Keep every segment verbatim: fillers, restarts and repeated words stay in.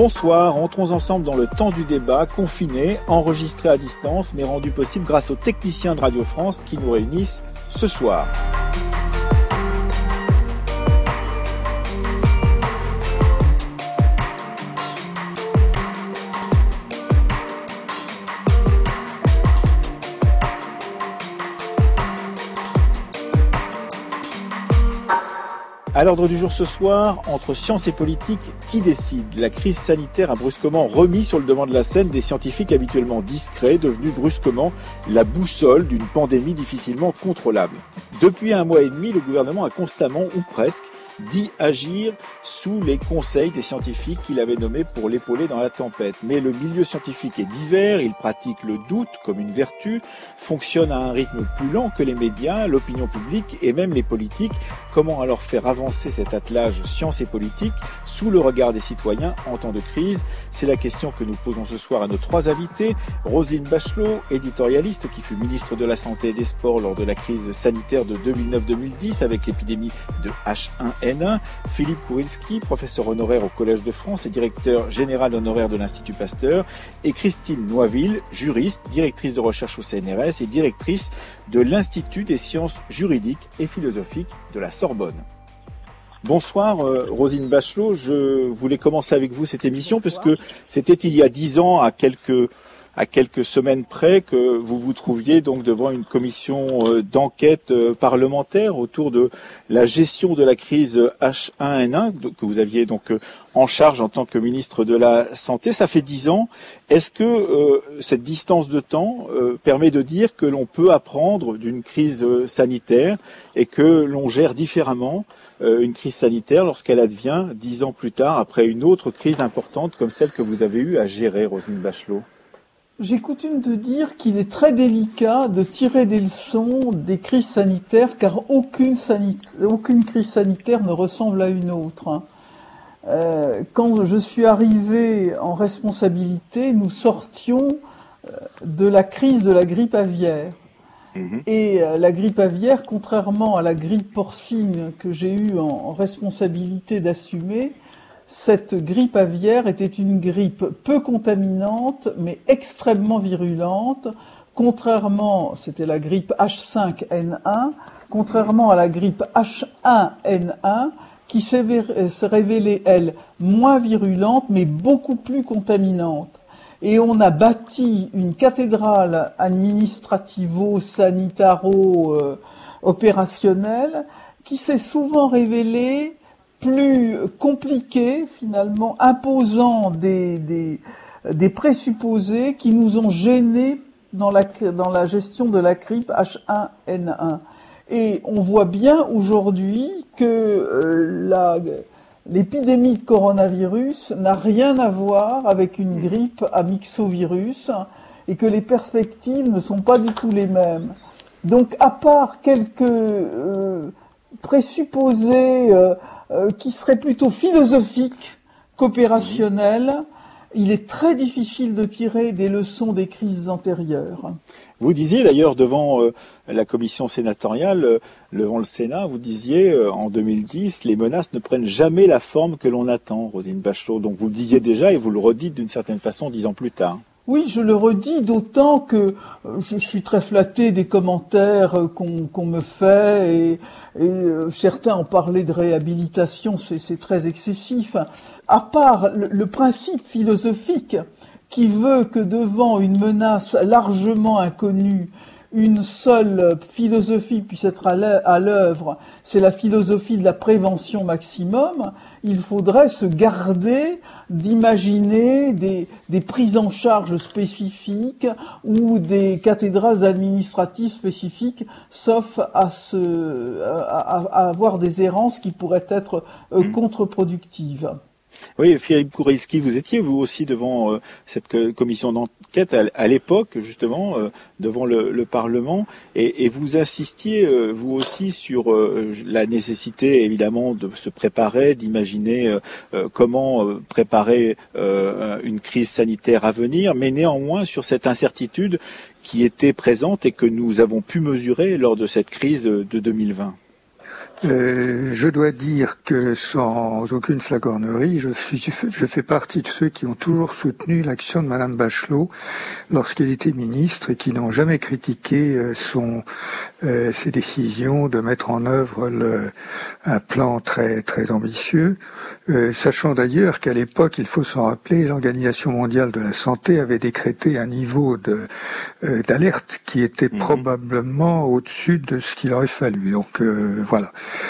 Bonsoir, entrons ensemble dans le temps du débat, confiné, enregistré à distance, mais rendu possible grâce aux techniciens de Radio France qui nous réunissent ce soir. À l'ordre du jour ce soir, entre science et politique, qui décide ? La crise sanitaire a brusquement remis sur le devant de la scène des scientifiques habituellement discrets, devenus brusquement la boussole d'une pandémie difficilement contrôlable. Depuis un mois et demi, le gouvernement a constamment, ou presque, dit agir sous les conseils des scientifiques qu'il avait nommés pour l'épauler dans la tempête. Mais le milieu scientifique est divers, il pratique le doute comme une vertu, fonctionne à un rythme plus lent que les médias, l'opinion publique et même les politiques. Comment alors faire avancer cet attelage science et politique sous le regard des citoyens en temps de crise ? C'est la question que nous posons ce soir à nos trois invités. Roselyne Bachelot, éditorialiste qui fut ministre de la Santé et des Sports lors de la crise sanitaire de deux mille neuf deux mille dix avec l'épidémie de H un N un. Philippe Kourilski, professeur honoraire au Collège de France et directeur général honoraire de l'Institut Pasteur. Et Christine Noiville, juriste, directrice de recherche au C N R S et directrice de l'Institut des sciences juridiques et philosophiques de la Sorbonne. Bonsoir, euh, Roselyne Bachelot. Je voulais commencer avec vous cette émission Bonsoir. Puisque c'était il y a dix ans, à quelques à quelques semaines près, que vous vous trouviez donc devant une commission euh, d'enquête euh, parlementaire autour de la gestion de la crise H un N un que vous aviez donc euh, en charge en tant que ministre de la Santé. Ça fait dix ans. Est-ce que euh, cette distance de temps euh, permet de dire que l'on peut apprendre d'une crise euh, sanitaire et que l'on gère différemment euh, une crise sanitaire lorsqu'elle advient dix ans plus tard après une autre crise importante comme celle que vous avez eue à gérer, Roselyne Bachelot ? J'ai coutume de dire qu'il est très délicat de tirer des leçons des crises sanitaires, car aucune, sanit- aucune crise sanitaire ne ressemble à une autre. Euh, quand je suis arrivé en responsabilité, nous sortions de la crise de la grippe aviaire. Mmh. Et euh, la grippe aviaire, contrairement à la grippe porcine que j'ai eu en, en responsabilité d'assumer, cette grippe aviaire était une grippe peu contaminante, mais extrêmement virulente, contrairement, c'était la grippe H cinq N un, contrairement à la grippe H un N un, qui s'est révélée, elle, moins virulente, mais beaucoup plus contaminante. Et on a bâti une cathédrale administrativo-sanitaro-opérationnelle qui s'est souvent révélée plus compliqué, finalement, imposant des, des, des présupposés qui nous ont gênés dans la, dans la gestion de la grippe H un N un. Et on voit bien aujourd'hui que euh, la, l'épidémie de coronavirus n'a rien à voir avec une grippe à myxovirus et que les perspectives ne sont pas du tout les mêmes. Donc, à part quelques euh, présupposés euh, Euh, qui serait plutôt philosophique qu'opérationnel, il est très difficile de tirer des leçons des crises antérieures. Vous disiez d'ailleurs devant euh, la commission sénatoriale, euh, devant le Sénat, vous disiez euh, en deux mille dix, les menaces ne prennent jamais la forme que l'on attend, Roselyne Bachelot. Donc vous le disiez déjà et vous le redites d'une certaine façon dix ans plus tard. Oui, je le redis, d'autant que je suis très flatté des commentaires qu'on, qu'on me fait, et, et euh, certains ont parlé de réhabilitation, c'est, c'est très excessif. À part le, le principe philosophique qui veut que devant une menace largement inconnue, une seule philosophie puisse être à l'œuvre, c'est la philosophie de la prévention maximum, il faudrait se garder d'imaginer des, des prises en charge spécifiques ou des cathédrales administratives spécifiques, sauf à, se, à, à avoir des errances qui pourraient être euh, contre-productives. Oui, Philippe Kourilski, vous étiez vous aussi devant euh, cette co- commission d'enquête à, à l'époque, justement, euh, devant le, le Parlement, et, et vous insistiez, euh, vous aussi, sur euh, la nécessité, évidemment, de se préparer, d'imaginer euh, euh, comment euh, préparer euh, une crise sanitaire à venir, mais néanmoins sur cette incertitude qui était présente et que nous avons pu mesurer lors de cette crise de deux mille vingt. Euh, je dois dire que sans aucune flagornerie, je, suis, je fais partie de ceux qui ont toujours soutenu l'action de Madame Bachelot lorsqu'elle était ministre et qui n'ont jamais critiqué euh, son, euh, ses décisions de mettre en œuvre le, un plan très très ambitieux, euh, sachant d'ailleurs qu'à l'époque, il faut s'en rappeler, l'Organisation mondiale de la santé avait décrété un niveau de euh, d'alerte qui était mmh. probablement au-dessus de ce qu'il aurait fallu. Donc euh, voilà.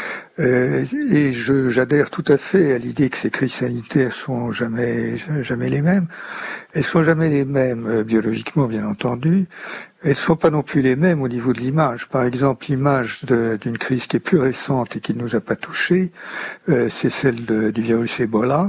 Euh, et je, j'adhère tout à fait à l'idée que ces crises sanitaires sont jamais, jamais les mêmes. Elles sont jamais les mêmes euh, biologiquement, bien entendu. Elles sont pas non plus les mêmes au niveau de l'image. Par exemple, l'image de, d'une crise qui est plus récente et qui ne nous a pas touchés, euh, c'est celle de, du virus Ebola.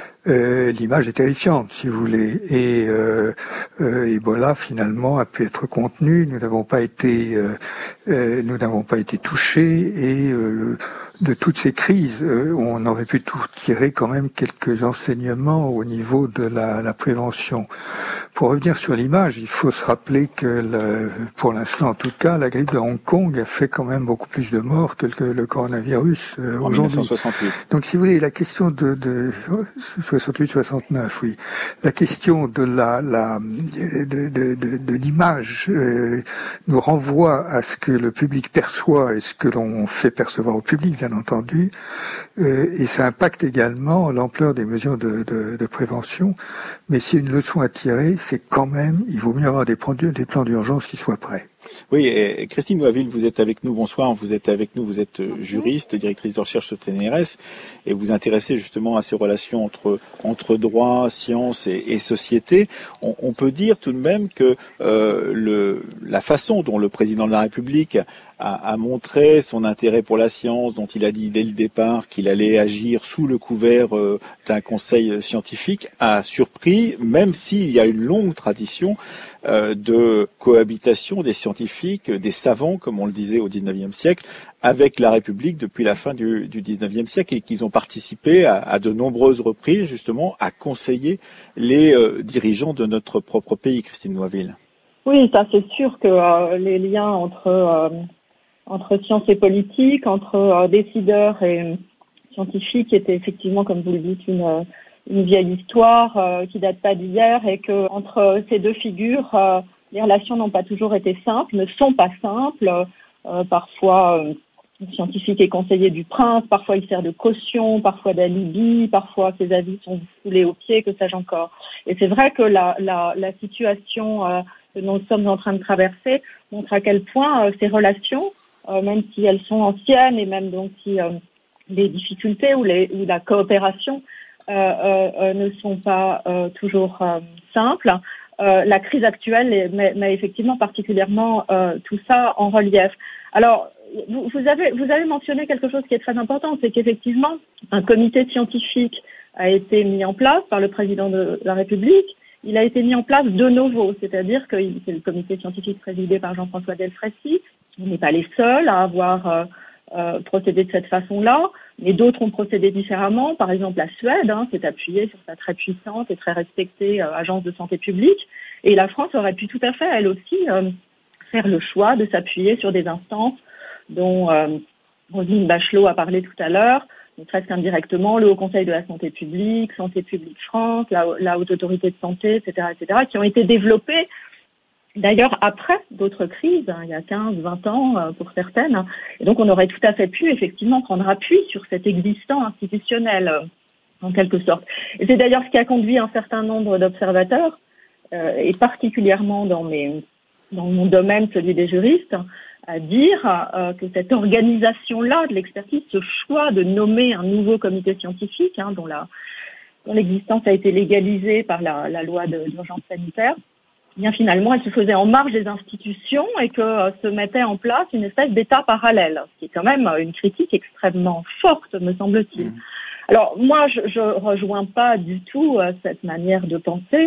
Euh, l'image est terrifiante, si vous voulez. Et euh, euh, Ebola, finalement, a pu être contenu. Nous n'avons pas été, euh, euh, nous n'avons pas été touchés. Et euh, de toutes ces crises, euh, on aurait pu tout tirer quand même quelques enseignements au niveau de la, la prévention. Pour revenir sur l'image, il faut se rappeler que, le, pour l'instant en tout cas, la grippe de Hong Kong a fait quand même beaucoup plus de morts que le, le coronavirus euh, en aujourd'hui. dix-neuf cent soixante-huit. Donc, si vous voulez, la question de, de soixante-huit soixante-neuf, oui, la question de la, la de, de, de, de l'image euh, nous renvoie à ce que le public perçoit et ce que l'on fait percevoir au public, bien entendu, euh, et ça impacte également l'ampleur des mesures de, de, de prévention. Mais s'il y a une leçon à tirer, c'est quand même, il vaut mieux avoir des plans, des plans d'urgence qui soient prêts. Oui, et Christine Noisville, vous êtes avec nous. Bonsoir, vous êtes avec nous. Vous êtes juriste, directrice de recherche au C N R S, et vous vous intéressez justement à ces relations entre entre droit, science et, et société. On, on peut dire tout de même que euh, le la façon dont le président de la République a, a montré son intérêt pour la science, dont il a dit dès le départ qu'il allait agir sous le couvert euh, d'un conseil scientifique, a surpris, même s'il y a une longue tradition euh, de cohabitation des scientifiques, des savants, comme on le disait au dix-neuvième siècle, avec la République depuis la fin du, du dix-neuvième siècle, et qu'ils ont participé à, à de nombreuses reprises, justement, à conseiller les euh, dirigeants de notre propre pays, Christine Noisville. Oui, ça c'est sûr que euh, les liens entre euh, entre science et politique, entre euh, décideurs et euh, scientifiques étaient effectivement, comme vous le dites, une une vieille histoire euh, qui date pas d'hier, et que entre ces deux figures, euh, les relations n'ont pas toujours été simples, ne sont pas simples. Euh, parfois, euh, le scientifique est conseiller du prince, parfois il sert de caution, parfois d'alibi, parfois ses avis sont foulés aux pieds, que sais-je encore. Et c'est vrai que la, la, la situation euh, que nous sommes en train de traverser montre à quel point euh, ces relations, euh, même si elles sont anciennes, et même donc si euh, les difficultés ou, les, ou la coopération euh, euh, ne sont pas euh, toujours euh, simples, euh, la crise actuelle met, met effectivement particulièrement euh, tout ça en relief. Alors, vous, vous avez vous avez mentionné quelque chose qui est très important, c'est qu'effectivement, un comité scientifique a été mis en place par le président de la République. Il a été mis en place de nouveau, c'est-à-dire que c'est le comité scientifique présidé par Jean-François Delfraissy. On n'est pas les seuls à avoir euh, euh, procédé de cette façon-là, mais d'autres ont procédé différemment. Par exemple, la Suède hein, s'est appuyée sur sa très puissante et très respectée euh, agence de santé publique, et la France aurait pu tout à fait, elle aussi, euh, faire le choix de s'appuyer sur des instances dont euh, Roselyne Bachelot a parlé tout à l'heure, presque indirectement, le Haut Conseil de la Santé publique, Santé publique France, la, la Haute Autorité de Santé, et cetera, et cetera, qui ont été développées, d'ailleurs, après d'autres crises, hein, il y a quinze, vingt ans, euh, pour certaines. Hein. Et donc, on aurait tout à fait pu, effectivement, prendre appui sur cet existant institutionnel, euh, en quelque sorte. Et c'est d'ailleurs ce qui a conduit un certain nombre d'observateurs, euh, et particulièrement dans mes, dans mon domaine, celui des juristes, à dire euh, que cette organisation-là de l'expertise, ce choix de nommer un nouveau comité scientifique, hein, dont la dont l'existence a été légalisée par la, la loi de, d'urgence sanitaire, eh bien finalement, elle se faisait en marge des institutions et que euh, se mettait en place une espèce d'état parallèle, ce qui est quand même une critique extrêmement forte, me semble-t-il. Mmh. Alors moi, je, je rejoins pas du tout euh, cette manière de penser.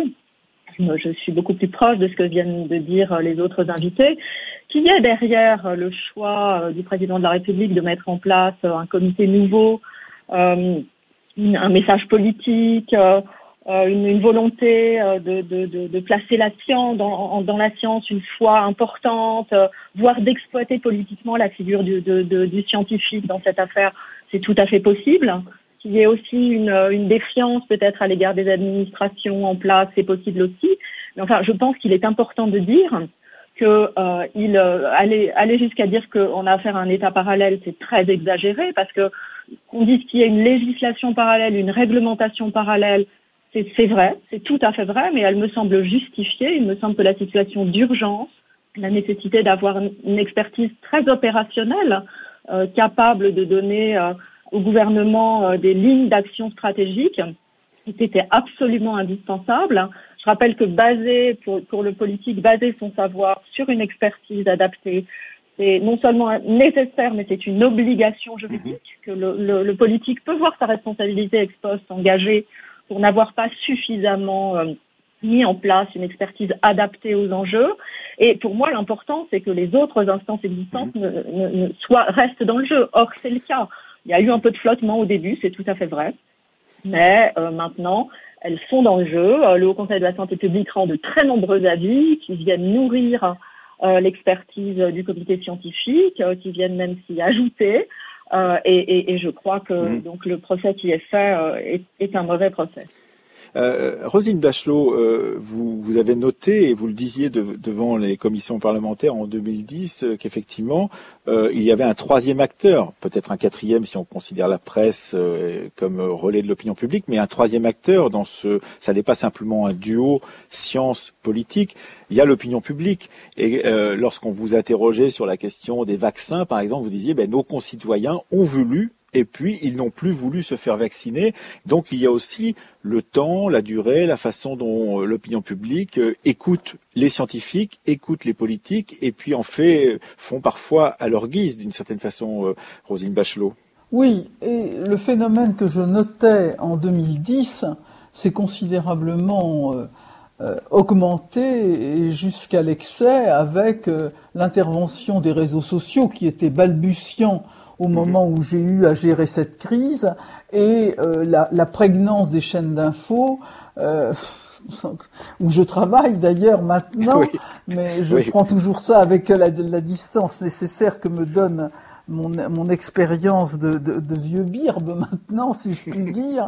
Je suis beaucoup plus proche de ce que viennent de dire les autres invités, qu'il y a derrière le choix du président de la République de mettre en place un comité nouveau, euh, un message politique, euh, euh, une, une volonté euh, de, de, de, de placer la science dans, dans la science une foi importante, euh, voire d'exploiter politiquement la figure du, de, de, du scientifique dans cette affaire, c'est tout à fait possible. Qu'il y ait aussi une, une défiance peut-être à l'égard des administrations en place, c'est possible aussi. Mais enfin, je pense qu'il est important de dire que euh, il euh, aller aller jusqu'à dire qu'on a affaire à un État parallèle, c'est très exagéré, parce que qu'on dise qu'il y a une législation parallèle, une réglementation parallèle, c'est, c'est vrai, c'est tout à fait vrai, mais elle me semble justifiée. Il me semble que la situation d'urgence, la nécessité d'avoir une expertise très opérationnelle, euh, capable de donner euh, au gouvernement euh, des lignes d'action stratégiques, était absolument indispensable. Je rappelle que baser, pour, pour le politique, baser son savoir sur une expertise adaptée, c'est non seulement nécessaire, mais c'est une obligation juridique, que le, le, le politique peut voir sa responsabilité ex post engagée pour n'avoir pas suffisamment euh, mis en place une expertise adaptée aux enjeux. Et pour moi, l'important, c'est que les autres instances existantes ne, ne, ne soient, restent dans le jeu. Or, c'est le cas. Il y a eu un peu de flottement au début, c'est tout à fait vrai. Mais euh, maintenant, elles sont dans le jeu. Le Haut Conseil de la santé publique rend de très nombreux avis qui viennent nourrir euh, l'expertise du comité scientifique, euh, qui viennent même s'y ajouter. Euh, et, et, et je crois que mmh. donc le procès qui est fait euh, est, est un mauvais procès. Euh, Roselyne Bachelot, euh, vous, vous avez noté, et vous le disiez de, devant les commissions parlementaires en deux mille dix, euh, qu'effectivement, euh, il y avait un troisième acteur, peut-être un quatrième si on considère la presse euh, comme relais de l'opinion publique, mais un troisième acteur dans ce, ça n'est pas simplement un duo science-politique, il y a l'opinion publique. Et euh, lorsqu'on vous interrogeait sur la question des vaccins, par exemple, vous disiez, ben, nos concitoyens ont voulu, et puis ils n'ont plus voulu se faire vacciner. Donc il y a aussi le temps, la durée, la façon dont l'opinion publique écoute les scientifiques, écoute les politiques, et puis en fait font parfois à leur guise, d'une certaine façon, euh, Roselyne Bachelot. Oui, et le phénomène que je notais en deux mille dix, c'est considérablement euh, euh, augmenté jusqu'à l'excès avec euh, l'intervention des réseaux sociaux qui étaient balbutiants au moment où j'ai eu à gérer cette crise, et euh, la, la prégnance des chaînes d'infos, euh, où je travaille d'ailleurs maintenant, oui. mais je oui. prends toujours ça avec la, la distance nécessaire que me donne mon, mon expérience de, de, de vieux birbe maintenant, si je puis dire.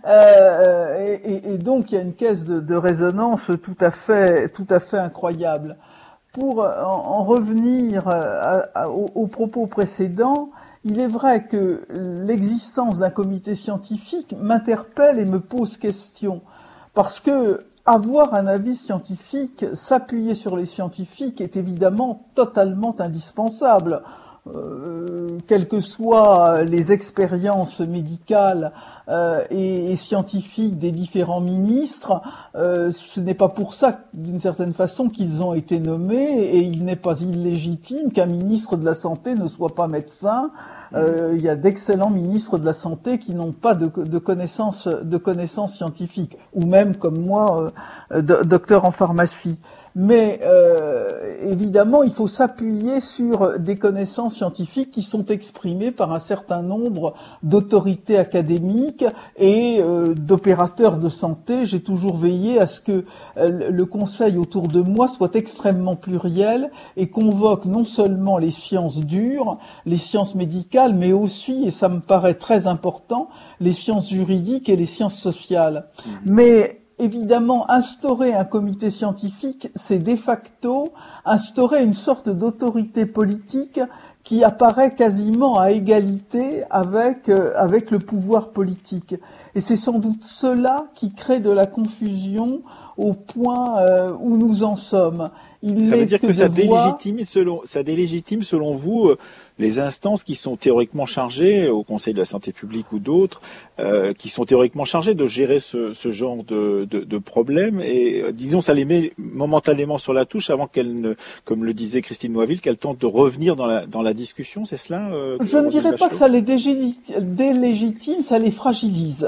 Euh, et, et donc il y a une caisse de, de résonance tout à fait, tout à fait incroyable. Pour en, en revenir à, à, aux, aux propos précédents, il est vrai que l'existence d'un comité scientifique m'interpelle et me pose question. Parce que avoir un avis scientifique, s'appuyer sur les scientifiques est évidemment totalement indispensable. Euh, quelles que soient les expériences médicales euh, et, et scientifiques des différents ministres, euh, ce n'est pas pour ça, d'une certaine façon, qu'ils ont été nommés, et il n'est pas illégitime qu'un ministre de la Santé ne soit pas médecin. Euh, il y a d'excellents ministres de la Santé qui n'ont pas de, de connaissances de connaissances scientifiques, ou même, comme moi, euh, docteur en pharmacie. Mais euh, évidemment, il faut s'appuyer sur des connaissances scientifiques qui sont exprimées par un certain nombre d'autorités académiques et euh, d'opérateurs de santé. J'ai toujours veillé à ce que euh, le conseil autour de moi soit extrêmement pluriel et convoque non seulement les sciences dures, les sciences médicales, mais aussi, et ça me paraît très important, les sciences juridiques et les sciences sociales. Mmh. Mais évidemment, instaurer un comité scientifique, c'est de facto instaurer une sorte d'autorité politique qui apparaît quasiment à égalité avec euh, avec le pouvoir politique. Et c'est sans doute cela qui crée de la confusion au point euh, où nous en sommes. Il ça veut dire que, que ça délégitime voir... selon ça délégitime selon vous euh, les instances qui sont théoriquement chargées, au Conseil de la santé publique ou d'autres, euh, qui sont théoriquement chargées de gérer ce, ce genre de, de, de problème, et euh, disons ça les met momentanément sur la touche avant qu'elles ne, comme le disait Christine Noisville, qu'elles tentent de revenir dans la dans la discussion, c'est cela euh, Je ne dirais pas que ça les délégitime, ça les fragilise.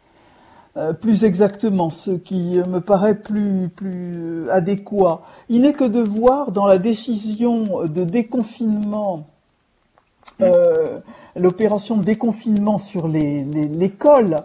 Euh, plus exactement, ce qui me paraît plus plus adéquat. Il n'est que de voir dans la décision de déconfinement, euh, l'opération de déconfinement sur les, les, l'école,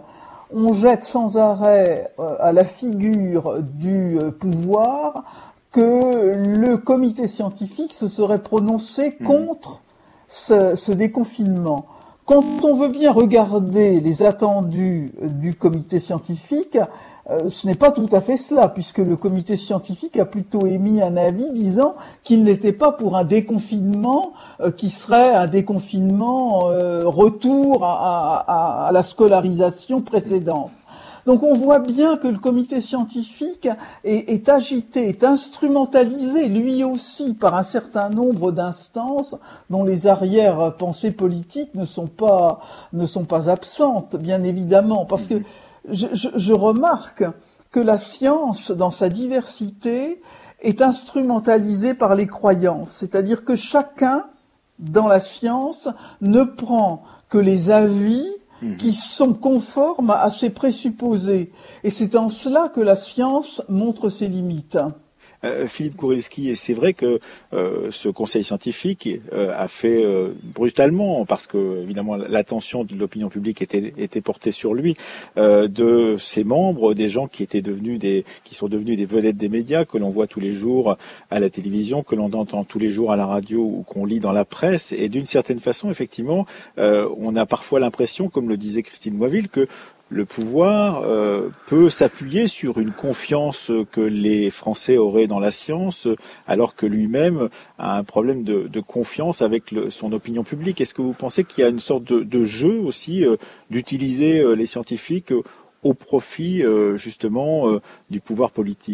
on jette sans arrêt euh, à la figure du euh, pouvoir que le comité scientifique se serait prononcé contre ce, ce déconfinement. Quand on veut bien regarder les attendus du comité scientifique, euh, ce n'est pas tout à fait cela, puisque le comité scientifique a plutôt émis un avis disant qu'il n'était pas pour un déconfinement euh, qui serait un déconfinement euh, retour à, à, à la scolarisation précédente. Donc on voit bien que le comité scientifique est, est agité, est instrumentalisé lui aussi par un certain nombre d'instances dont les arrière-pensées politiques ne sont pas ne sont pas absentes, bien évidemment, parce que je, je, je remarque que la science, dans sa diversité, est instrumentalisée par les croyances, c'est-à-dire que chacun dans la science ne prend que les avis qui sont conformes à ces présupposés. Et c'est en cela que la science montre ses limites. Euh, Philippe Kourylski, et c'est vrai que euh, ce conseil scientifique euh, a fait euh, brutalement, parce que évidemment l'attention de l'opinion publique était, était portée sur lui, euh, de ses membres, des gens qui étaient devenus des, qui sont devenus des vedettes des médias, que l'on voit tous les jours à la télévision, que l'on entend tous les jours à la radio ou qu'on lit dans la presse. Et d'une certaine façon, effectivement, euh, on a parfois l'impression, comme le disait Christine Moiville, que le pouvoir euh, peut s'appuyer sur une confiance que les Français auraient dans la science, alors que lui-même a un problème de, de confiance avec le, son opinion publique. Est-ce que vous pensez qu'il y a une sorte de, de jeu aussi euh, d'utiliser euh, les scientifiques euh, au profit euh, justement euh, du pouvoir politique ?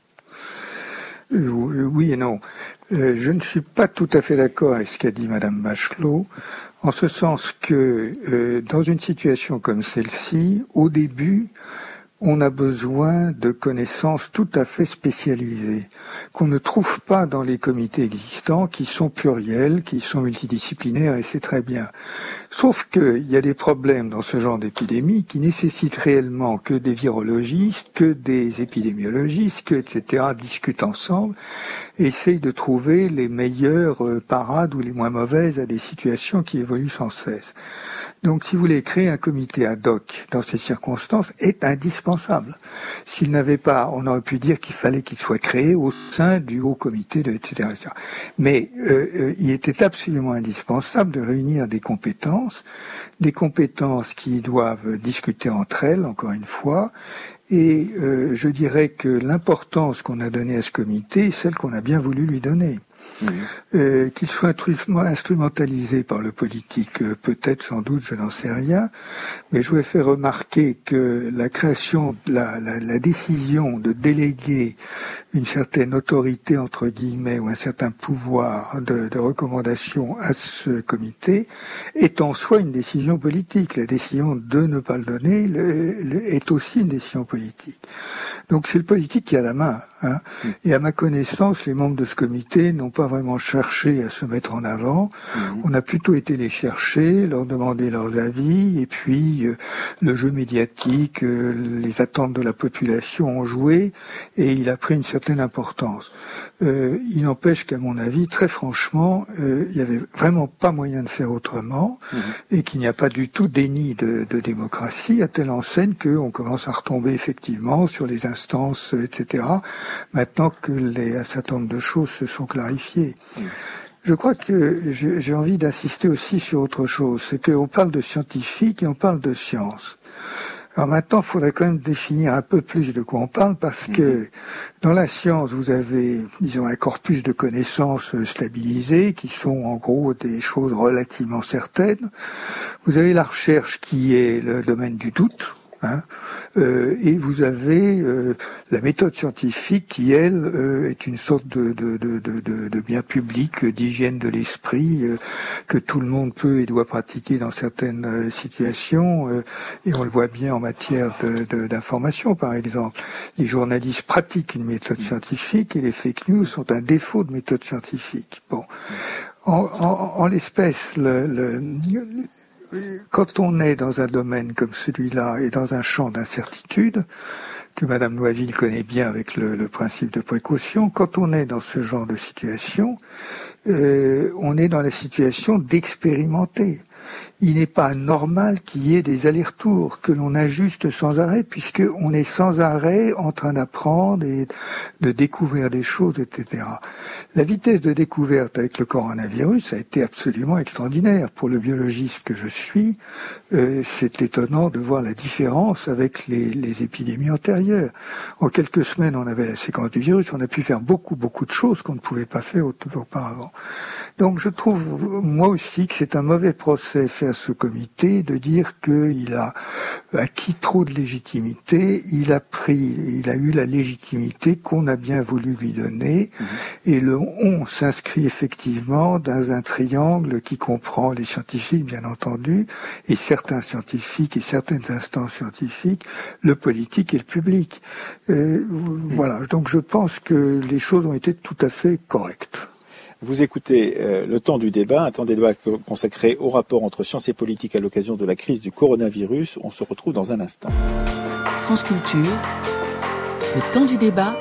Oui et non. Euh, je ne suis pas tout à fait d'accord avec ce qu'a dit Madame Bachelot, en ce sens que euh, dans une situation comme celle-ci, au début, on a besoin de connaissances tout à fait spécialisées, qu'on ne trouve pas dans les comités existants, qui sont pluriels, qui sont multidisciplinaires, et c'est très bien. Sauf qu'il y a des problèmes dans ce genre d'épidémie qui nécessitent réellement que des virologistes, que des épidémiologistes, que et cetera discutent ensemble et essayent de trouver les meilleures parades ou les moins mauvaises à des situations qui évoluent sans cesse. Donc, si vous voulez créer un comité ad hoc dans ces circonstances est indispensable. S'il n'avait pas, on aurait pu dire qu'il fallait qu'il soit créé au sein du haut comité, de, et cetera, et cetera. Mais euh, euh, il était absolument indispensable de réunir des compétences, des compétences qui doivent discuter entre elles, encore une fois. Et euh, je dirais que l'importance qu'on a donnée à ce comité est celle qu'on a bien voulu lui donner. Mmh. Euh, qu'il soit instrumentalisé par le politique, euh, peut-être, sans doute, je n'en sais rien, mais je voudrais faire remarquer que la création, la, la, la décision de déléguer une certaine autorité, entre guillemets, ou un certain pouvoir de, de recommandation à ce comité est en soi une décision politique. La décision de ne pas le donner le, le, est aussi une décision politique. Donc c'est le politique qui a la main. Hein. Mmh. Et à ma connaissance, les membres de ce comité n'ont pas vraiment cherché à se mettre en avant. Mmh. On a plutôt été les chercher, leur demander leurs avis, et puis euh, le jeu médiatique, euh, les attentes de la population ont joué, et il a pris une certaine importance. Euh, il n'empêche qu'à mon avis, très franchement, euh, il n'y avait vraiment pas moyen de faire autrement, mmh. et qu'il n'y a pas du tout déni de, de démocratie, à telle enseigne qu'on commence à retomber effectivement sur les instances, et cetera, maintenant que les, un certain nombre de choses se sont clarifiées. Mmh. Je crois que j'ai envie d'insister aussi sur autre chose, c'est qu'on parle de scientifique et on parle de science. Alors maintenant, il faudrait quand même définir un peu plus de quoi on parle, parce que dans la science, vous avez, disons, un corpus de connaissances stabilisées, qui sont en gros des choses relativement certaines. Vous avez la recherche qui est le domaine du doute. Hein, euh, et vous avez euh, la méthode scientifique qui, elle, euh, est une sorte de, de, de, de, de bien public, d'hygiène de l'esprit, euh, que tout le monde peut et doit pratiquer dans certaines euh, situations, euh, et on le voit bien en matière de, de, d'information, par exemple. Les journalistes pratiquent une méthode scientifique et les fake news sont un défaut de méthode scientifique. Bon, en, en, en l'espèce, le, le, le quand on est dans un domaine comme celui-là et dans un champ d'incertitude, que Madame Noiville connaît bien avec le, le principe de précaution, quand on est dans ce genre de situation, euh, on est dans la situation d'expérimenter. il n'est pas normal qu'il y ait des allers-retours, que l'on ajuste sans arrêt, puisque on est sans arrêt en train d'apprendre et de découvrir des choses, et cetera. La vitesse de découverte avec le coronavirus a été absolument extraordinaire. Pour le biologiste que je suis, euh, c'est étonnant de voir la différence avec les, les épidémies antérieures. En quelques semaines, on avait la séquence du virus, on a pu faire beaucoup, beaucoup de choses qu'on ne pouvait pas faire auparavant. Donc je trouve, moi aussi, que c'est un mauvais procès fait à ce comité de dire qu'il a acquis trop de légitimité, il a pris, il a eu la légitimité qu'on a bien voulu lui donner, mmh. et le on s'inscrit effectivement dans un triangle qui comprend les scientifiques, bien entendu, et certains scientifiques et certaines instances scientifiques, le politique et le public. Euh, mmh. Voilà, donc je pense que les choses ont été tout à fait correctes. Vous écoutez euh, le temps du débat, un temps de débat consacré au rapport entre sciences et politique à l'occasion de la crise du coronavirus. On se retrouve dans un instant. France Culture, le temps du débat,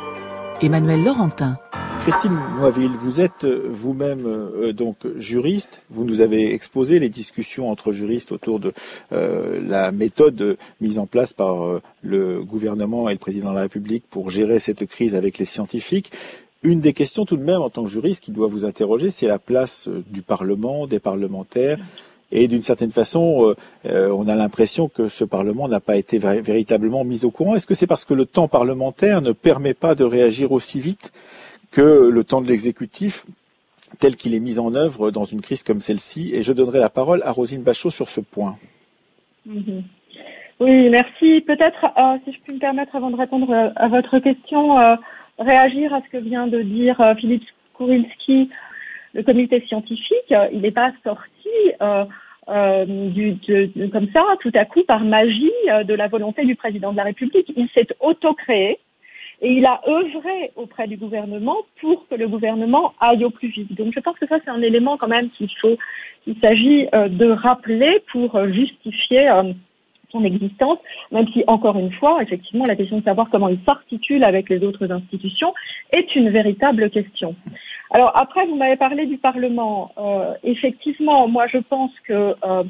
Emmanuel Laurentin. Christine Noiville, vous êtes vous-même euh, donc juriste. Vous nous avez exposé les discussions entre juristes autour de euh, la méthode mise en place par euh, le gouvernement et le président de la République pour gérer cette crise avec les scientifiques. Une des questions tout de même en tant que juriste qui doit vous interroger, c'est la place du Parlement, des parlementaires. Et d'une certaine façon, euh, on a l'impression que ce Parlement n'a pas été vé- véritablement mis au courant. Est-ce que c'est parce que le temps parlementaire ne permet pas de réagir aussi vite que le temps de l'exécutif tel qu'il est mis en œuvre dans une crise comme celle-ci? Et je donnerai la parole à Roselyne Bachelot sur ce point. Mm-hmm. Oui, merci. Peut-être, euh, si je puis me permettre, avant de répondre à, à votre question, euh, réagir à ce que vient de dire euh, Philippe Skourilski. Le comité scientifique, euh, il n'est pas sorti euh, euh, du, de, de, comme ça, tout à coup, par magie euh, de la volonté du président de la République. Il s'est auto-créé et il a œuvré auprès du gouvernement pour que le gouvernement aille au plus vite. Donc je pense que ça, c'est un élément quand même qu'il faut, qu'il s'agit euh, de rappeler pour euh, justifier euh, son existence, même si, encore une fois, effectivement, la question de savoir comment il s'articule avec les autres institutions est une véritable question. Alors après, vous m'avez parlé du Parlement. Euh, effectivement, moi, je pense que euh,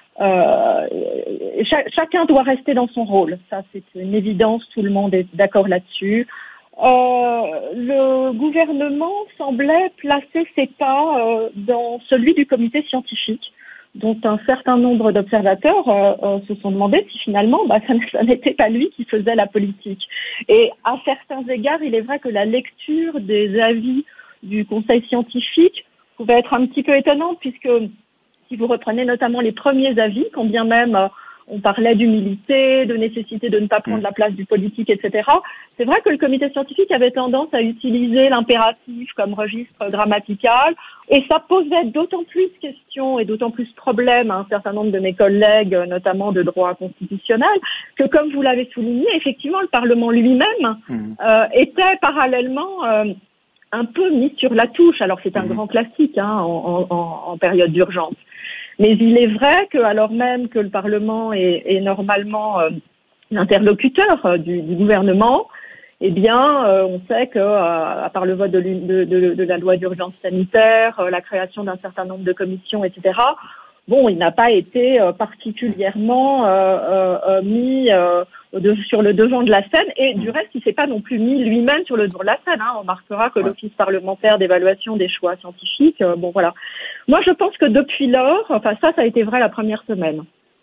euh, ch- chacun doit rester dans son rôle. Ça, c'est une évidence, tout le monde est d'accord là-dessus. Euh, le gouvernement semblait placer ses pas euh, dans celui du comité scientifique, dont un certain nombre d'observateurs euh, euh, se sont demandé si finalement bah, ça, ça n'était pas lui qui faisait la politique. Et à certains égards, il est vrai que la lecture des avis du Conseil scientifique pouvait être un petit peu étonnante, puisque si vous reprenez notamment les premiers avis, quand bien même euh, on parlait d'humilité, de nécessité de ne pas prendre la place du politique, et cetera, c'est vrai que le comité scientifique avait tendance à utiliser l'impératif comme registre grammatical, et ça posait d'autant plus questions et d'autant plus problèmes à un certain nombre de mes collègues, notamment de droit constitutionnel, que comme vous l'avez souligné, effectivement, le Parlement lui-même mmh. euh, était parallèlement euh, un peu mis sur la touche. Alors c'est un mmh. grand classique hein, en, en, en période d'urgence. Mais il est vrai que, alors même que le Parlement est, est normalement euh, l'interlocuteur euh, du, du gouvernement, eh bien, euh, on sait que, euh, à part le vote de, de, de, de la loi d'urgence sanitaire, euh, la création d'un certain nombre de commissions, et cetera, bon, il n'a pas été euh, particulièrement euh, euh, mis euh, de, sur le devant de la scène, et du reste, il s'est pas non plus mis lui-même sur le devant de la scène. Hein. On remarquera que ouais. l'Office parlementaire d'évaluation des choix scientifiques, euh, bon voilà. Moi, je pense que depuis lors, enfin ça, ça a été vrai la première semaine.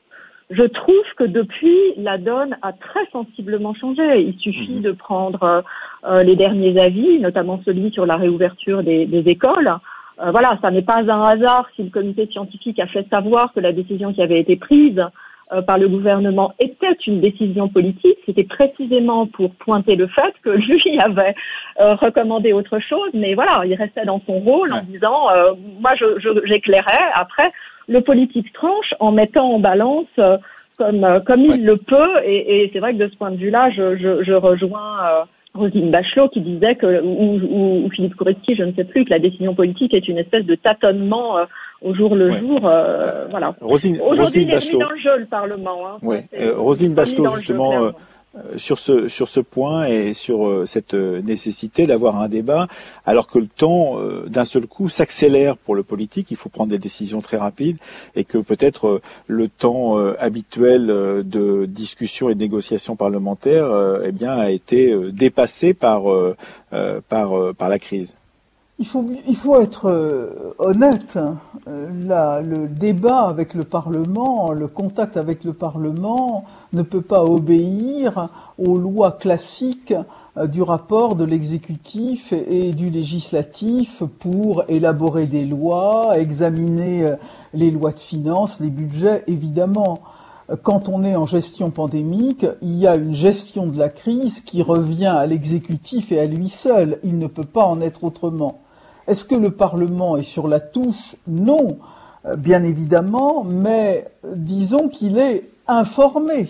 Je trouve que depuis, la donne a très sensiblement changé. Il suffit de prendre euh, les derniers avis, notamment celui sur la réouverture des, des écoles. Euh, voilà, ça n'est pas un hasard si le comité scientifique a fait savoir que la décision qui avait été prise euh, par le gouvernement était une décision politique. C'était précisément pour pointer le fait que lui avait euh, recommandé autre chose, mais voilà, il restait dans son rôle en disant euh, moi je, je, j'éclairais. Après, le politique tranche en mettant en balance euh, comme euh, comme il le peut, et, et c'est vrai que de ce point de vue-là, je, je, je rejoins euh, Roselyne Bachelot qui disait que, ou, ou, ou Philippe Skourilski, je ne sais plus, que la décision politique est une espèce de tâtonnement euh, au jour le ouais. jour. Euh, euh, voilà. Roselyne, Aujourd'hui, Roselyne il est Bachelot. mis dans le jeu, le Parlement. Hein. Ouais. Euh, Roselyne Bachelot, justement, jeu, sur ce sur ce point et sur cette nécessité d'avoir un débat, alors que le temps d'un seul coup s'accélère pour le politique. Il faut prendre des décisions très rapides et que peut-être le temps habituel de discussion et de négociation parlementaire, eh bien, a été dépassé par par par la crise. Il faut, il faut être honnête. Là, le débat avec le Parlement, le contact avec le Parlement ne peut pas obéir aux lois classiques du rapport de l'exécutif et du législatif pour élaborer des lois, examiner les lois de finances, les budgets, évidemment. Quand on est en gestion pandémique, il y a une gestion de la crise qui revient à l'exécutif et à lui seul. Il ne peut pas en être autrement. Est-ce que le Parlement est sur la touche ? Non, bien évidemment, mais disons qu'il est informé.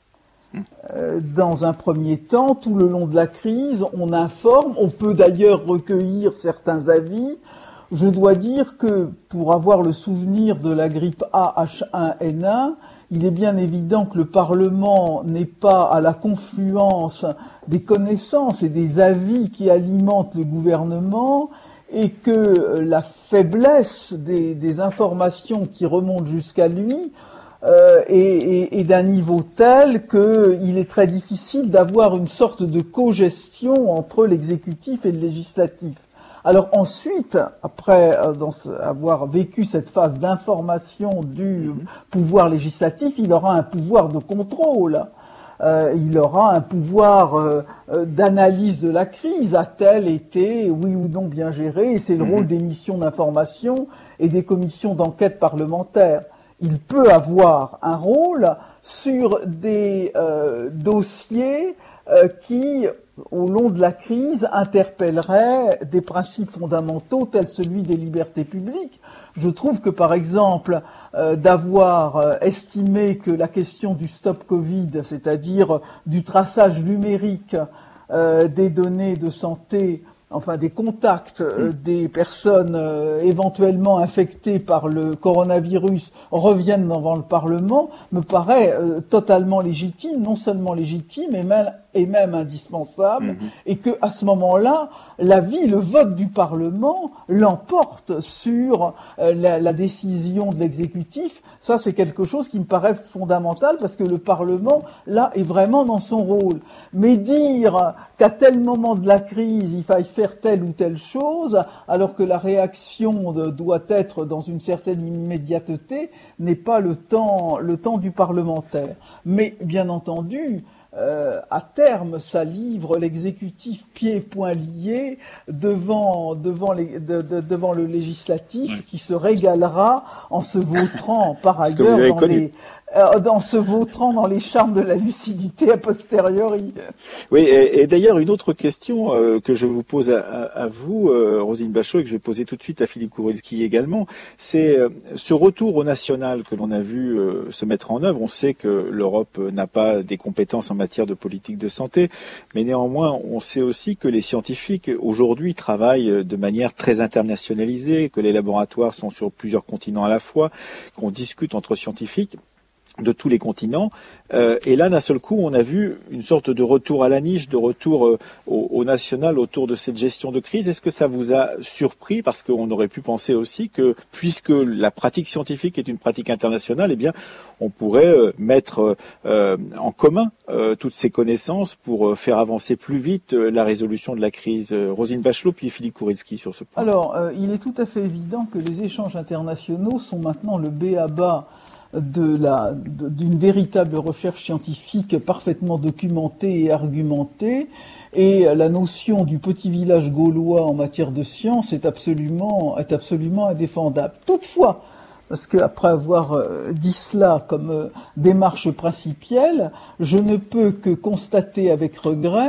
Dans un premier temps, tout le long de la crise, on informe, on peut d'ailleurs recueillir certains avis. Je dois dire que pour avoir le souvenir de la grippe A H un N un, il est bien évident que le Parlement n'est pas à la confluence des connaissances et des avis qui alimentent le gouvernement, et que la faiblesse des, des informations qui remontent jusqu'à lui euh, est, est, est d'un niveau tel qu'il est très difficile d'avoir une sorte de co-gestion entre l'exécutif et le législatif. Alors ensuite, après euh, dans, avoir vécu cette phase d'information du mmh. pouvoir législatif, il aura un pouvoir de contrôle. Euh, il aura un pouvoir euh, euh, d'analyse de la crise. A-t-elle été, oui ou non, bien gérée ? Et c'est le mmh. rôle des missions d'information et des commissions d'enquête parlementaires. Il peut avoir un rôle sur des euh, dossiers euh, qui, au long de la crise, interpelleraient des principes fondamentaux tels celui des libertés publiques. Je trouve que, par exemple, euh, d'avoir euh, estimé que la question du stop Covid, c'est-à-dire du traçage numérique euh, des données de santé, enfin des contacts euh, des personnes euh, éventuellement infectées par le coronavirus reviennent devant le Parlement, me paraît euh, totalement légitime, non seulement légitime, et même, et même indispensable, mmh. et que à ce moment-là, l'avis, le vote du Parlement l'emporte sur euh, la, la décision de l'exécutif. Ça, c'est quelque chose qui me paraît fondamental, parce que le Parlement, là, est vraiment dans son rôle. Mais dire qu'à tel moment de la crise, il faille faire telle ou telle chose, alors que la réaction de, doit être dans une certaine immédiateté, n'est pas le temps, le temps du parlementaire. Mais, bien entendu, Euh, à terme, ça livre l'exécutif pieds et poings liés devant devant les de, de, devant le législatif, oui. qui se régalera en se vautrant par ailleurs dans connu. les euh, dans se vautrant dans les charmes de la lucidité a posteriori. Oui, et, et d'ailleurs une autre question euh, que je vous pose à, à, à vous, euh, Roselyne Bachelot, et que je vais poser tout de suite à Philippe Kourilski également, c'est euh, ce retour au national que l'on a vu euh, se mettre en œuvre. On sait que l'Europe n'a pas des compétences en matière de politique de santé, mais néanmoins, on sait aussi que les scientifiques aujourd'hui travaillent de manière très internationalisée, que les laboratoires sont sur plusieurs continents à la fois, qu'on discute entre scientifiques de tous les continents, euh, et là d'un seul coup on a vu une sorte de retour à la niche, de retour euh, au, au national autour de cette gestion de crise. Est-ce que ça vous a surpris, parce qu'on aurait pu penser aussi que puisque la pratique scientifique est une pratique internationale, eh bien on pourrait euh, mettre euh, en commun euh, toutes ces connaissances pour euh, faire avancer plus vite euh, la résolution de la crise. Euh, Roselyne Bachelot puis Philippe Kourilski sur ce point. Alors euh, il est tout à fait évident que les échanges internationaux sont maintenant le b a ba de la, de, d'une véritable recherche scientifique parfaitement documentée et argumentée, et la notion du petit village gaulois en matière de science est absolument, est absolument indéfendable. Toutefois, parce qu'après avoir dit cela comme démarche principielle, je ne peux que constater avec regret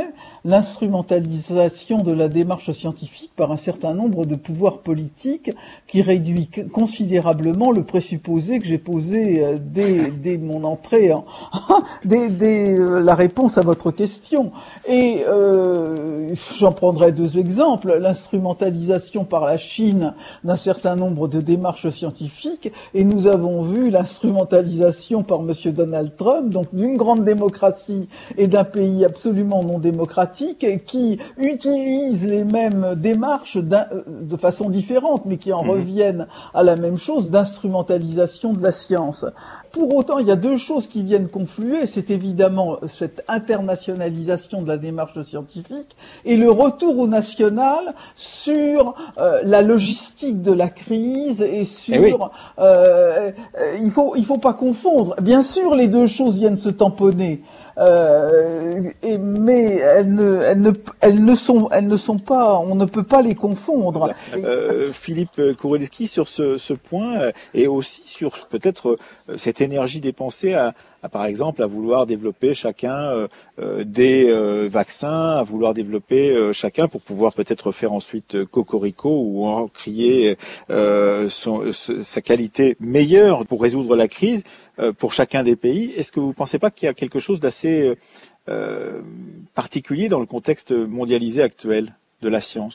l'instrumentalisation de la démarche scientifique par un certain nombre de pouvoirs politiques qui réduit considérablement le présupposé que j'ai posé dès, dès mon entrée, en, dès, dès la réponse à votre question. Et euh, j'en prendrai deux exemples. L'instrumentalisation par la Chine d'un certain nombre de démarches scientifiques, et nous avons vu l'instrumentalisation par Monsieur Donald Trump, donc d'une grande démocratie et d'un pays absolument non démocratique, qui utilise les mêmes démarches de façon différente, mais qui en mmh. reviennent à la même chose, d'instrumentalisation de la science. Pour autant, il y a deux choses qui viennent confluer, c'est évidemment cette internationalisation de la démarche scientifique et le retour au national sur euh, la logistique de la crise et sur... Eh oui. euh, il faut, il faut pas confondre. Bien sûr, les deux choses viennent se tamponner. Euh, et, mais elles ne, elles ne, elles ne sont, elles ne sont pas. On ne peut pas les confondre. Euh, Philippe Kourelski, sur ce, ce point, et aussi sur peut-être cette énergie dépensée à, à par exemple, à vouloir développer chacun euh, des euh, vaccins, à vouloir développer euh, chacun pour pouvoir peut-être faire ensuite cocorico ou en crier euh, son, sa qualité meilleure pour résoudre la crise. Pour chacun des pays, est-ce que vous ne pensez pas qu'il y a quelque chose d'assez euh, particulier dans le contexte mondialisé actuel de la science ?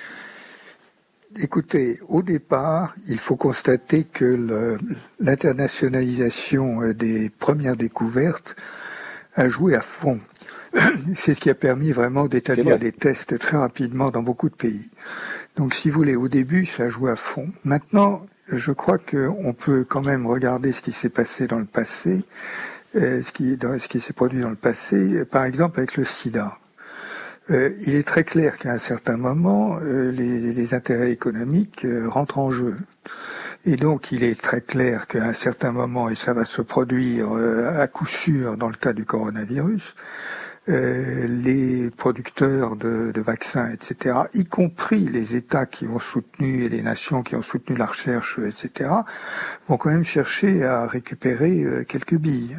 Écoutez, au départ, il faut constater que le, l'internationalisation des premières découvertes a joué à fond. C'est ce qui a permis vraiment d'établir des tests très rapidement dans beaucoup de pays. Donc, si vous voulez, au début, ça a joué à fond. Maintenant, je crois qu'on peut quand même regarder ce qui s'est passé dans le passé, euh, ce qui, dans, ce qui s'est produit dans le passé, par exemple avec le sida. Euh, il est très clair qu'à un certain moment, euh, les, les intérêts économiques euh, rentrent en jeu. Et donc, il est très clair qu'à un certain moment, et ça va se produire euh, à coup sûr dans le cas du coronavirus, Euh, les producteurs de, de vaccins, et cetera, y compris les États qui ont soutenu et les nations qui ont soutenu la recherche, et cetera, vont quand même chercher à récupérer euh, quelques billes.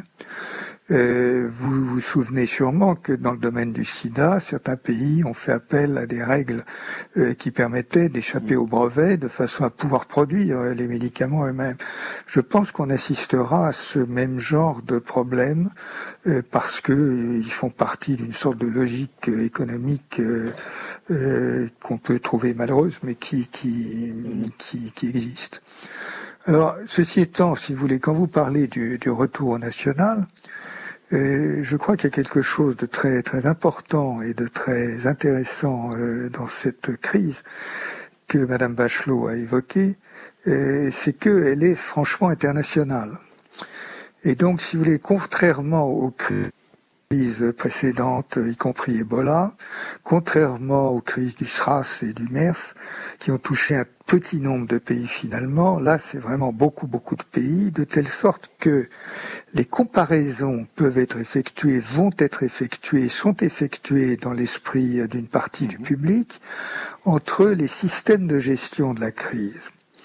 Euh, vous vous souvenez sûrement que dans le domaine du sida, certains pays ont fait appel à des règles euh, qui permettaient d'échapper au brevet de façon à pouvoir produire euh, les médicaments eux-mêmes. Je pense qu'on assistera à ce même genre de problème euh, parce que euh, ils font partie d'une sorte de logique euh, économique euh, euh, qu'on peut trouver malheureuse, mais qui qui qui, qui existe. Alors, ceci étant, si vous voulez, quand vous parlez du, du retour au national, Euh, je crois qu'il y a quelque chose de très très important et de très intéressant euh, dans cette crise que Madame Bachelot a évoquée, euh, c'est qu'elle est franchement internationale. Et donc, si vous voulez, contrairement aux crises précédentes, y compris Ebola, contrairement aux crises du SRAS et du MERS, qui ont touché un petit nombre de pays finalement, là c'est vraiment beaucoup beaucoup de pays, de telle sorte que les comparaisons peuvent être effectuées, vont être effectuées, sont effectuées dans l'esprit d'une partie du public entre les systèmes de gestion de la crise.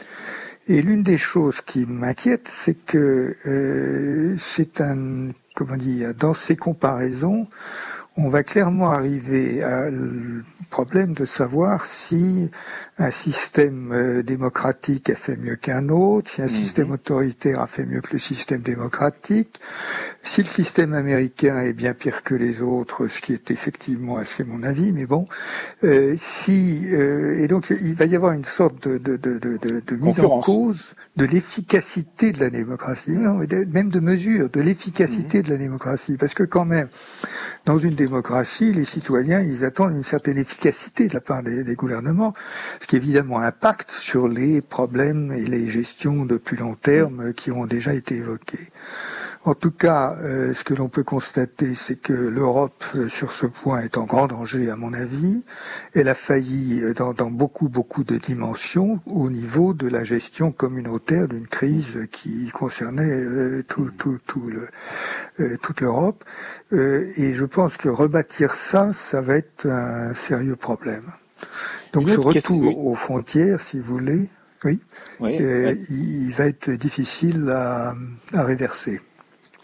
Et l'une des choses qui m'inquiète, c'est que euh, c'est un, comment dire, dans ces comparaisons, on va clairement arriver à le problème de savoir si un système euh, démocratique a fait mieux qu'un autre, si un mmh. système autoritaire a fait mieux que le système démocratique, si le système américain est bien pire que les autres, ce qui est effectivement assez mon avis, mais bon, euh, si euh, et donc il va y avoir une sorte de, de, de, de, de, de mise en cause de l'efficacité de la démocratie, non, même de mesure de l'efficacité mmh. de la démocratie, parce que quand même, dans une démocratie, les citoyens, ils attendent une certaine efficacité de la part des, des gouvernements, ce qui évidemment impacte sur les problèmes et les gestions de plus long terme qui ont déjà été évoqués. En tout cas, euh, ce que l'on peut constater, c'est que l'Europe, euh, sur ce point, est en grand danger, à mon avis. Elle a failli euh, dans, dans beaucoup, beaucoup de dimensions au niveau de la gestion communautaire d'une crise qui concernait euh, tout, tout, tout le, euh, toute l'Europe. Euh, et je pense que rebâtir ça, ça va être un sérieux problème. Donc ce retour oui. aux frontières, si vous voulez, oui, oui, euh, oui. Il, il va être difficile à, à réverser.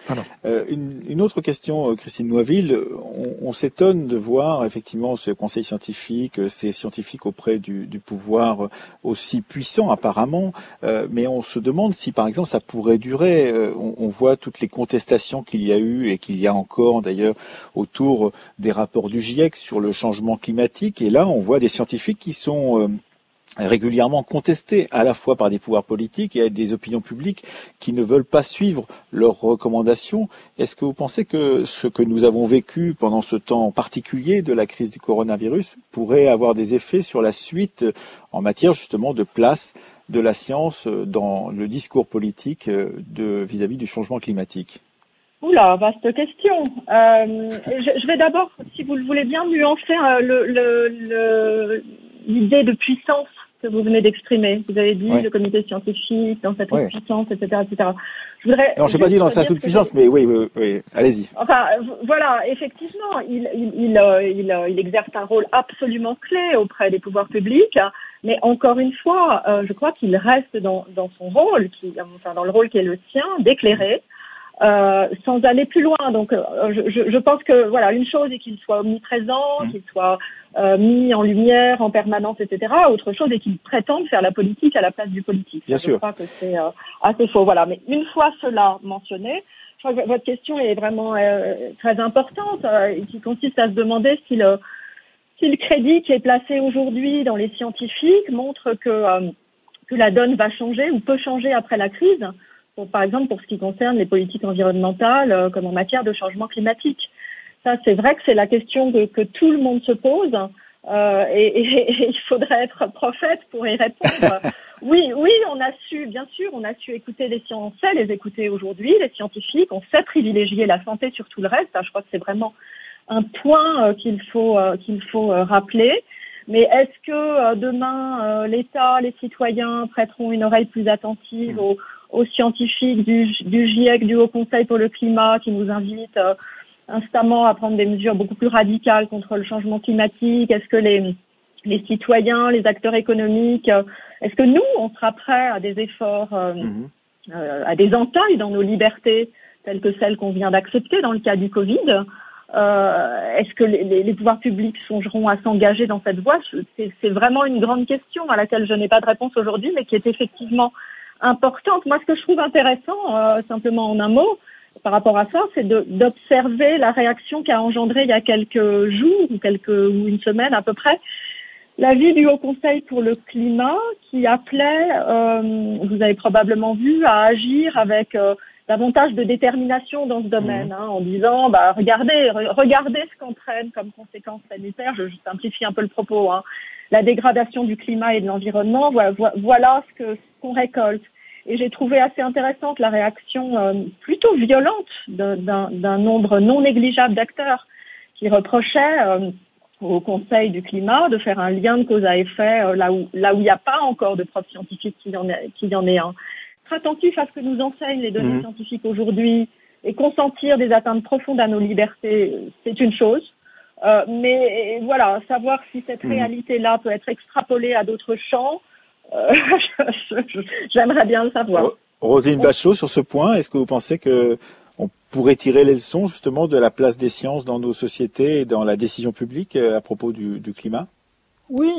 Voilà. Euh, une, une autre question, Christine Noisville. On, on s'étonne de voir effectivement ce conseil scientifique, ces scientifiques auprès du, du pouvoir aussi puissant apparemment, euh, mais on se demande si par exemple ça pourrait durer. Euh, on, on voit toutes les contestations qu'il y a eu et qu'il y a encore d'ailleurs autour des rapports du GIEC sur le changement climatique, et là on voit des scientifiques qui sont euh, régulièrement contestés à la fois par des pouvoirs politiques et des opinions publiques qui ne veulent pas suivre leurs recommandations. Est-ce que vous pensez que ce que nous avons vécu pendant ce temps particulier de la crise du coronavirus pourrait avoir des effets sur la suite en matière justement de place de la science dans le discours politique de vis-à-vis du changement climatique? Oula, vaste question. Euh, je, je vais d'abord, si vous le voulez bien, nuancer euh, le, le, le, l'idée de puissance que vous venez d'exprimer. Vous avez dit oui. Le comité scientifique, dans sa toute oui. puissance, et cetera, et cetera. Je voudrais. Non, je n'ai pas dit dans sa toute puissance, mais oui, oui, oui. Allez-y. Enfin, voilà, effectivement, il, il, il, il, il exerce un rôle absolument clé auprès des pouvoirs publics. Mais encore une fois, euh, je crois qu'il reste dans, dans son rôle, qui, enfin, dans le rôle qui est le sien, d'éclairer. Euh, sans aller plus loin. Donc, euh, je, je pense que voilà, une chose est qu'il soit omniprésent, mmh. qu'il soit euh, mis en lumière en permanence, et cetera. Autre chose est qu'il prétende faire la politique à la place du politique. Bien je sûr. crois que c'est euh, assez faux. Voilà. Mais une fois cela mentionné, je crois que votre question est vraiment euh, très importante, euh, et qui consiste à se demander si le si le crédit qui est placé aujourd'hui dans les scientifiques montre que euh, que la donne va changer ou peut changer après la crise. Par exemple, pour ce qui concerne les politiques environnementales, euh, comme en matière de changement climatique. Ça, c'est vrai que c'est la question que, que tout le monde se pose, euh, et, et, et il faudrait être prophète pour y répondre. oui, oui, on a su, bien sûr, on a su écouter les scientifiques, on sait les écouter aujourd'hui, les scientifiques, on sait privilégier la santé sur tout le reste. Je crois que c'est vraiment un point euh, qu'il faut euh, qu'il faut euh, rappeler. Mais est-ce que euh, demain, euh, l'État, les citoyens prêteront une oreille plus attentive aux aux scientifiques du, du GIEC, du Haut Conseil pour le climat, qui nous invitent euh, instamment à prendre des mesures beaucoup plus radicales contre le changement climatique? Est-ce que les, les citoyens, les acteurs économiques, euh, est-ce que nous, on sera prêts à des efforts, euh, mmh. euh, à des entailles dans nos libertés, telles que celles qu'on vient d'accepter dans le cas du Covid? Euh, est-ce que les, les, les pouvoirs publics songeront à s'engager dans cette voie? C'est, c'est vraiment une grande question à laquelle je n'ai pas de réponse aujourd'hui, mais qui est effectivement importante. Moi, ce que je trouve intéressant, euh, simplement en un mot, par rapport à ça, c'est de, d'observer la réaction qu'a engendrée il y a quelques jours ou quelques ou une semaine à peu près l'avis du Haut Conseil pour le climat, qui appelait, euh, vous avez probablement vu, à agir avec euh, davantage de détermination dans ce domaine, hein, en disant, bah regardez, re- regardez ce qu'entraîne comme conséquence sanitaire. Je, je simplifie un peu le propos, hein. La dégradation du climat et de l'environnement, voilà, voilà ce, que, ce qu'on récolte. Et j'ai trouvé assez intéressante la réaction euh, plutôt violente de, d'un, d'un nombre non négligeable d'acteurs qui reprochaient euh, au Conseil du climat de faire un lien de cause à effet euh, là où là où il n'y a pas encore de preuves scientifiques qu'il y en ait, qu'il y en ait un. Être attentif à ce que nous enseignent les données mmh. scientifiques aujourd'hui et consentir des atteintes profondes à nos libertés, c'est une chose. Euh, mais voilà, savoir si cette mmh. réalité-là peut être extrapolée à d'autres champs, euh, je, je, j'aimerais bien le savoir. Roselyne Bachelot, sur ce point, est-ce que vous pensez que on pourrait tirer les leçons justement de la place des sciences dans nos sociétés et dans la décision publique à propos du, du climat? Oui,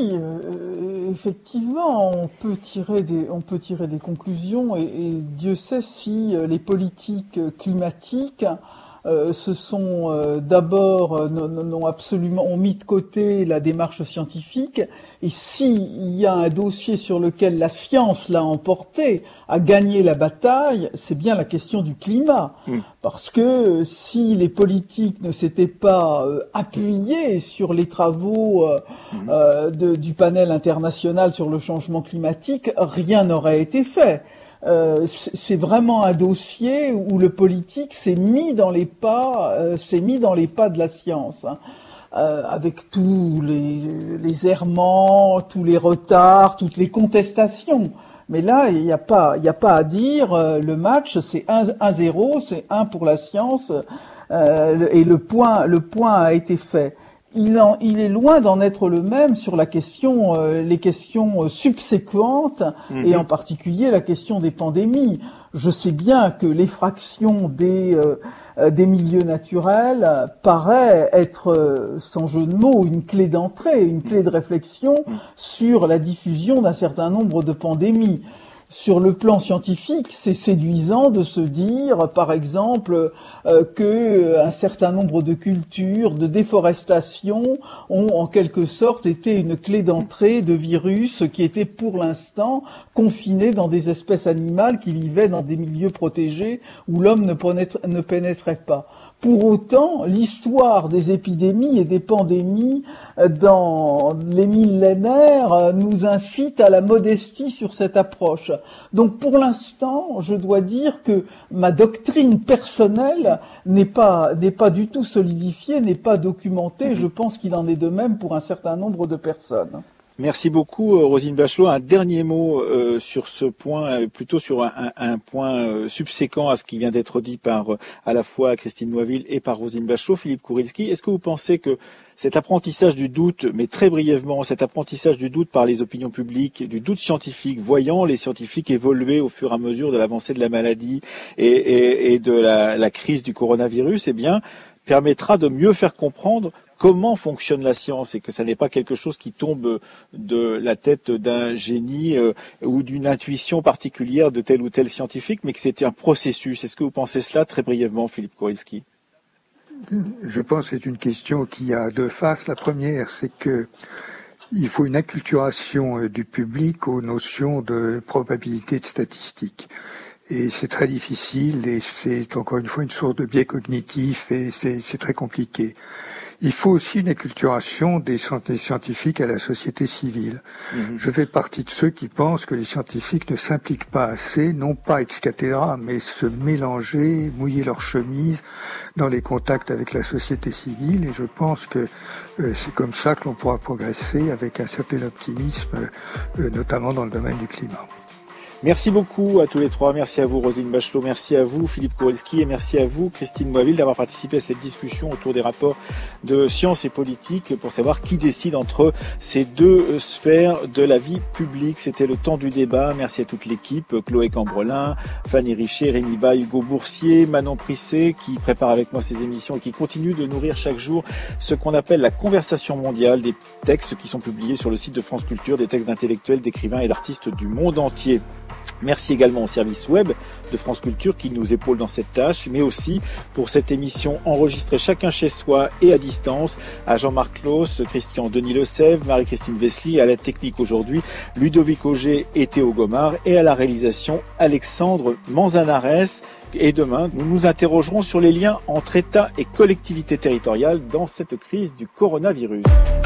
euh, effectivement, on peut tirer des, on peut tirer des conclusions, et, et Dieu sait si les politiques climatiques Euh, se sont euh, d'abord euh, n'ont absolument ont mis de côté la démarche scientifique, et s'il y a un dossier sur lequel la science l'a emporté, a gagné la bataille, c'est bien la question du climat. Mmh. Parce que euh, si les politiques ne s'étaient pas euh, appuyés sur les travaux euh, mmh. euh, de, du panel international sur le changement climatique, rien n'aurait été fait. Euh, c'est vraiment un dossier où le politique s'est mis dans les pas, euh, s'est mis dans les pas de la science, hein, euh, avec tous les, les errements, tous les retards, toutes les contestations. Mais là, il n'y a pas, il n'y a pas à dire. Euh, le match, c'est un zéro, c'est un pour la science, euh, et le point, le point a été fait. il, en, il est loin d'en être le même sur la question, euh, les questions subséquentes, mmh. et en particulier la question des pandémies. Je sais bien que l'effraction des, euh, des milieux naturels paraît être, euh, sans jeu de mots, une clé d'entrée, une clé de réflexion mmh. sur la diffusion d'un certain nombre de pandémies. Sur le plan scientifique, c'est séduisant de se dire, par exemple, euh, que un certain nombre de cultures, de déforestation ont en quelque sorte été une clé d'entrée de virus qui étaient pour l'instant confinés dans des espèces animales qui vivaient dans des milieux protégés où l'homme ne, pénètre, ne pénétrait pas. Pour autant, l'histoire des épidémies et des pandémies dans les millénaires nous incite à la modestie sur cette approche. Donc pour l'instant, je dois dire que ma doctrine personnelle n'est pas, n'est pas du tout solidifiée, n'est pas documentée. Je pense qu'il en est de même pour un certain nombre de personnes. Merci beaucoup, Roselyne Bachelot. Un dernier mot euh, sur ce point, euh, plutôt sur un, un, un point euh, subséquent à ce qui vient d'être dit par euh, à la fois Christine Noiville et par Roselyne Bachelot. Philippe Kourilski, est-ce que vous pensez que cet apprentissage du doute, mais très brièvement, cet apprentissage du doute par les opinions publiques, du doute scientifique, voyant les scientifiques évoluer au fur et à mesure de l'avancée de la maladie et, et, et de la, la crise du coronavirus, eh bien, permettra de mieux faire comprendre comment fonctionne la science et que ça n'est pas quelque chose qui tombe de la tête d'un génie euh, ou d'une intuition particulière de tel ou tel scientifique, mais que c'est un processus. Est-ce que vous pensez cela très brièvement, Philippe Kourilski ? Je pense que c'est une question qui a deux faces. La première, c'est que il faut une acculturation du public aux notions de probabilité de statistique. Et c'est très difficile et c'est encore une fois une source de biais cognitif et c'est, c'est très compliqué. Il faut aussi une acculturation des scientifiques à la société civile. Mmh. Je fais partie de ceux qui pensent que les scientifiques ne s'impliquent pas assez, non pas ex cathedra, mais se mélanger, mouiller leur chemise dans les contacts avec la société civile. Et je pense que euh, c'est comme ça que l'on pourra progresser avec un certain optimisme, euh, notamment dans le domaine du climat. Merci beaucoup à tous les trois. Merci à vous, Roselyne Bachelot. Merci à vous, Philippe Kourilski. Et merci à vous, Christine Noiville, d'avoir participé à cette discussion autour des rapports de science et politique pour savoir qui décide entre ces deux sphères de la vie publique. C'était le temps du débat. Merci à toute l'équipe. Chloé Cambrelin, Fanny Richer, Rémi Bay, Hugo Boursier, Manon Prisset, qui prépare avec moi ces émissions et qui continue de nourrir chaque jour ce qu'on appelle la conversation mondiale, des textes qui sont publiés sur le site de France Culture, des textes d'intellectuels, d'écrivains et d'artistes du monde entier. Merci également au service web de France Culture qui nous épaule dans cette tâche, mais aussi pour cette émission enregistrée chacun chez soi et à distance, à Jean-Marc Claus, Christian Denis Lesève, Marie-Christine Vesely, à la technique aujourd'hui, Ludovic Auger et Théo Gomard, et à la réalisation, Alexandre Manzanares. Et demain, nous nous interrogerons sur les liens entre État et collectivités territoriales dans cette crise du coronavirus.